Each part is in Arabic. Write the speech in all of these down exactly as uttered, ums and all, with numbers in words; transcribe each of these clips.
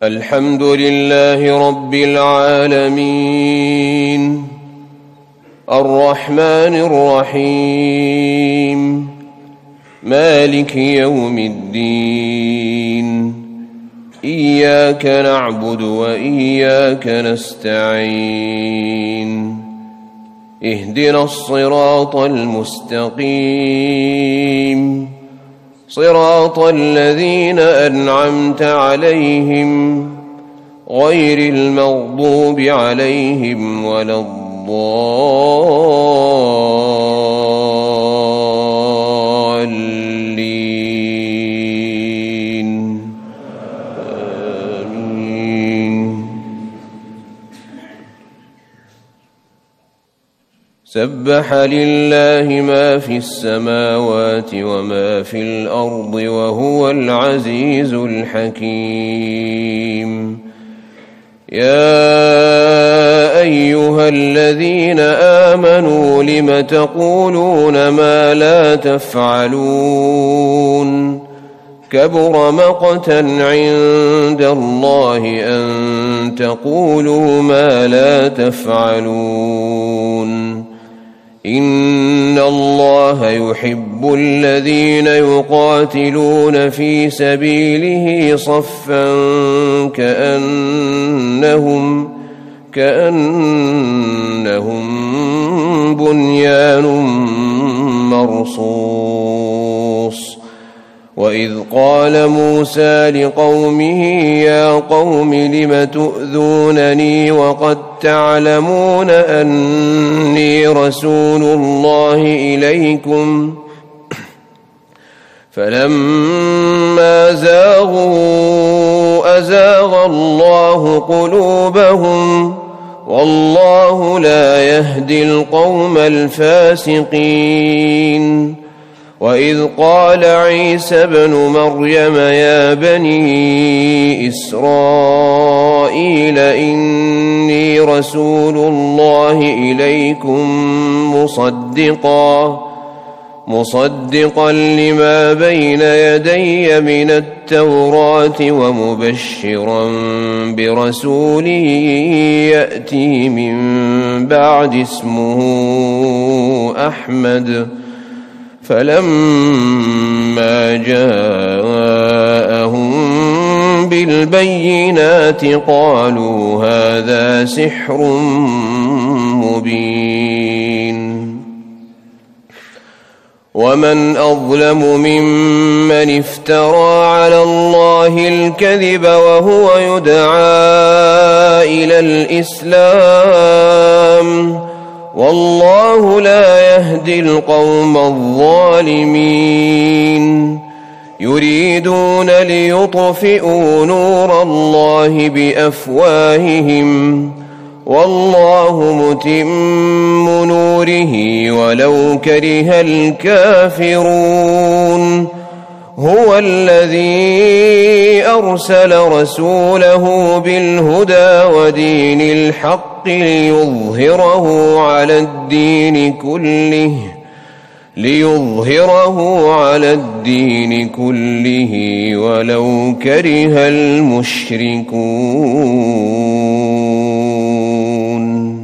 الحمد لله رب العالمين الرحمن الرحيم مالك يوم الدين إياك نعبد وإياك نستعين اهدنا الصراط المستقيم صراط الذين أنعمت عليهم غير المغضوب عليهم ولا الضالين آمين. سبح لله ما في السماوات وما في الأرض وهو العزيز الحكيم. يا أيها الذين آمنوا لم تقولون ما لا تفعلون كبر مقتا عند الله أن تقولوا ما لا تفعلون. إن الله يحب الذين يقاتلون في سبيله صفا كأنهم كأنهم بنيان مرصوص. وإذ قال موسى لقومه يا قوم لم تؤذونني وقد تعلمون أني رسول الله إليكم فلما زاغوا أزاغ الله قلوبهم والله لا يهدي القوم الفاسقين. وإذ قال عيسى ابن مريم يا بني إسرائيل إني رسول الله إليكم مصدقا مصدقا لما بين يدي من التوراة ومبشرا برسول يأتي من بعد اسمه أحمد. فلما جاءهم بالبينات قالوا هذا سحر مبين. ومن أظلم ممن افترى على الله الكذب وهو يدعى إلى الإسلام والله لا يهدي القوم الظالمين. يريدون ليطفئوا نور الله بأفواههم والله متم نوره ولو كره الكافرون. هو الذي أرسل رسوله بالهدى ودين الحق ليظهره على الدين كله ليظهره على الدين كله ولو كره المشركون.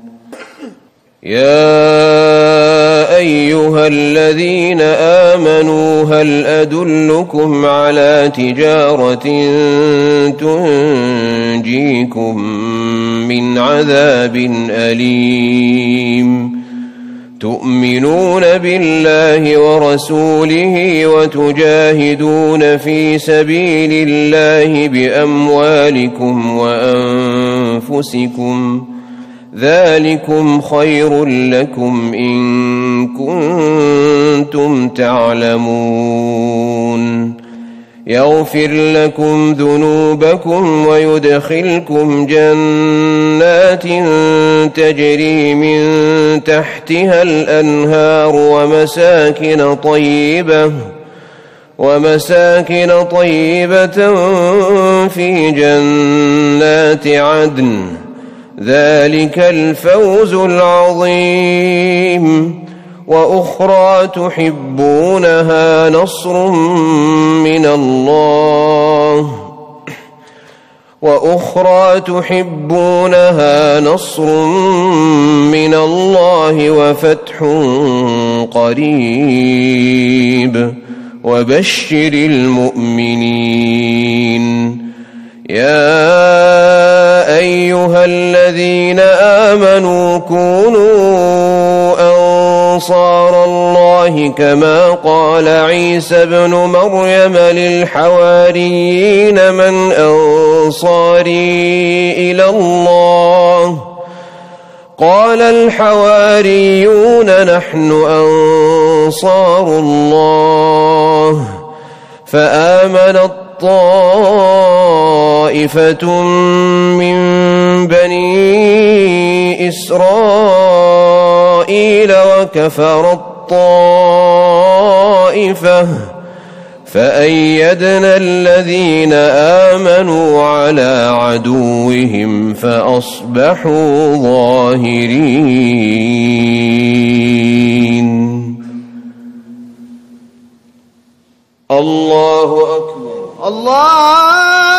يا أيها الذين آمنوا هل أدلكم على تجارة تنجيكم من عذاب أليم تؤمنون بالله ورسوله وتجاهدون في سبيل الله بأموالكم وأنفسكم ذلكم خير لكم إن كنتم تعلمون. يغفر لكم ذنوبكم ويدخلكم جنات تجري من تحتها الأنهار ومساكن طيبة ومساكن طيبة في جنات عدن ذلك الفوز العظيم. وأخرى تحبونها نصر من الله وأخرى تحبونها نصر من الله وفتح قريب وبشر المؤمنين. يا أيها الذين آمنوا كونوا أنصار الله كما قال عيسى ابن مريم للحواريين من أنصاري إلى الله قال الحواريون نحن أنصار الله. فآمنت طائفة من بني إسرائيل وكفرت طائفة فأيدنا الذين آمنوا على عدوهم فأصبحوا ظاهرين. الله أكبر. الله